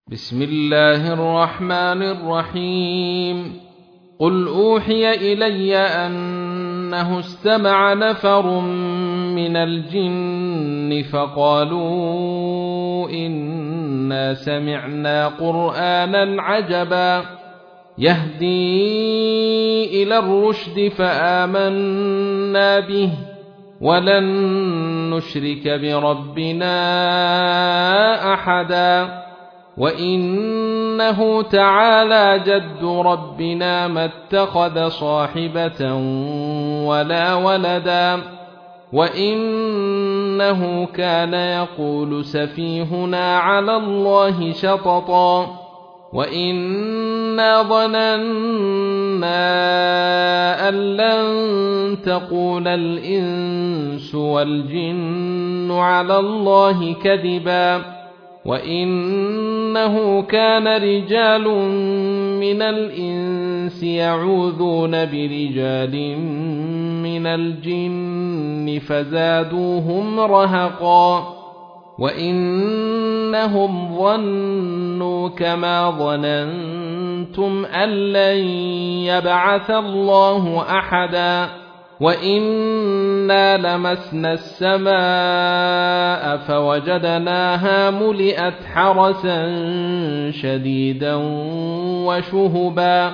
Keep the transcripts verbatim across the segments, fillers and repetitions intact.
بسم الله الرحمن الرحيم قل أوحي إلي أنه استمع نفر من الجن فقالوا إنا سمعنا قرآنا عجبا يهدي إلى الرشد فآمنا به ولن نشرك بربنا أحدا وإنه تعالى جد ربنا ما اتخذ صاحبة ولا ولدا وإنه كان يقول سفيهنا على الله شططا وإنا ظننا أن لن تقول الإنس والجن على الله كذبا وإنه كان رجال من الإنس يعوذون برجال من الجن فزادوهم رهقا وإنهم ظنوا كما ظننتم أن لن يبعث الله أحدا وإنا لمسنا السماء فوجدناها ملئت حرسا شديدا وشهبا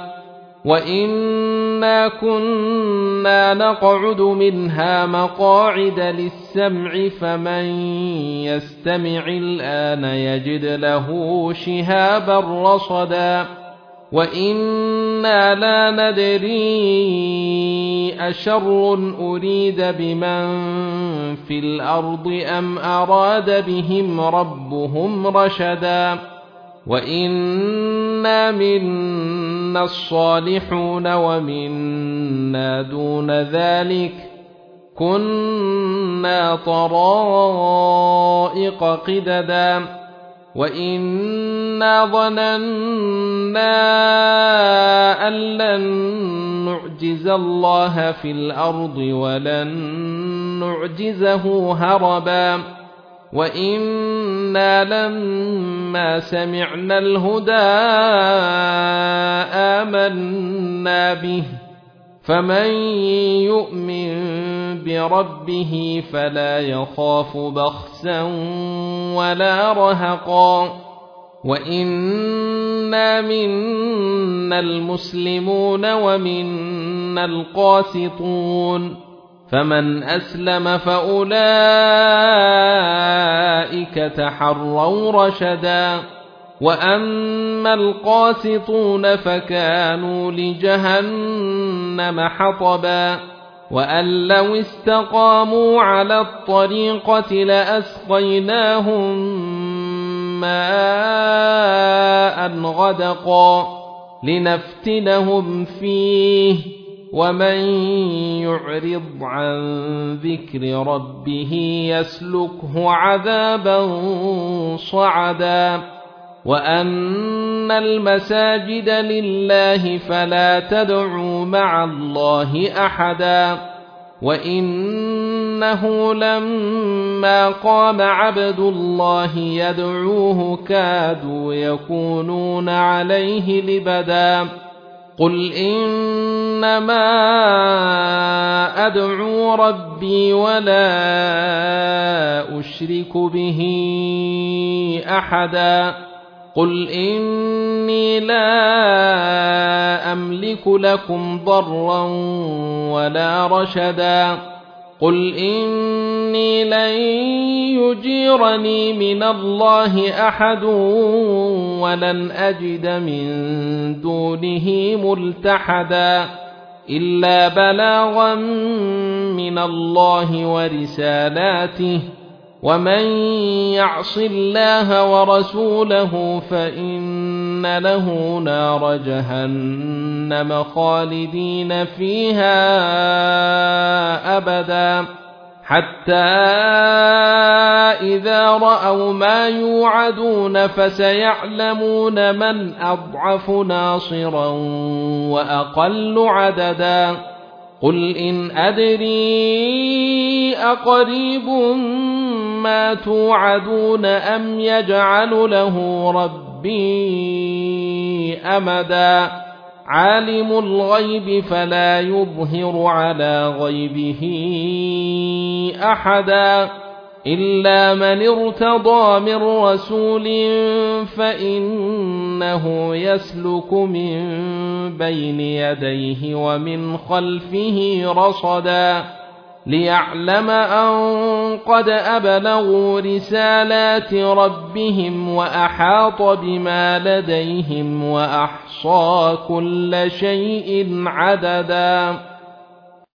وإنا كنا نقعد منها مقاعد للسمع فمن يستمع الآن يجد له شهابا رصدا وإنا لا ندري أشر أريد بمن في الأرض أم أراد بهم ربهم رشدا وإنا منا الصالحون ومنا دون ذلك كنا طرائق قددا وإنا ظننا أن لن نعجز الله في الأرض ولن نعجزه هربا وإنا لما سمعنا الهدى آمنا به فمن يؤمن بربه فلا يخاف بخسا ولا رهقا وإنا منا المسلمون ومنا القاسطون فمن أسلم فأولئك تحروا رشدا وأما القاسطون فكانوا لجهنم حطبا وأن لو استقاموا على الطريقة لأسقيناهم ماء غدقا لنفتنهم فيه ومن يعرض عن ذكر ربه يسلكه عذابا صعدا وأن المساجد لله فلا تدعوا مع الله أحدا وإنه لما قام عبد الله يدعوه كادوا يكونون عليه لبدا قل إنما أدعو ربي ولا أشرك به أحدا قل إني لا أملك لكم ضرا ولا رشدا قل إني لن يجيرني من الله أحد ولن أجد من دونه ملتحدا إلا بلاغا من الله ورسالاته ومن يعص الله ورسوله فإن له نار جهنم خالدين فيها أبدا حتى إذا رأوا ما يوعدون فسيعلمون من أضعف ناصرا وأقل عددا قل إن أدري أقريب ما توعدون أم يجعل له ربي ربي أمدا عالم الغيب فلا يظهر على غيبه أحدا إلا من ارتضى من رسول فإنه يسلك من بين يديه ومن خلفه رصدا ليعلم أن قد أبلغوا رسالات ربهم وأحاط بما لديهم وأحصى كل شيء عددا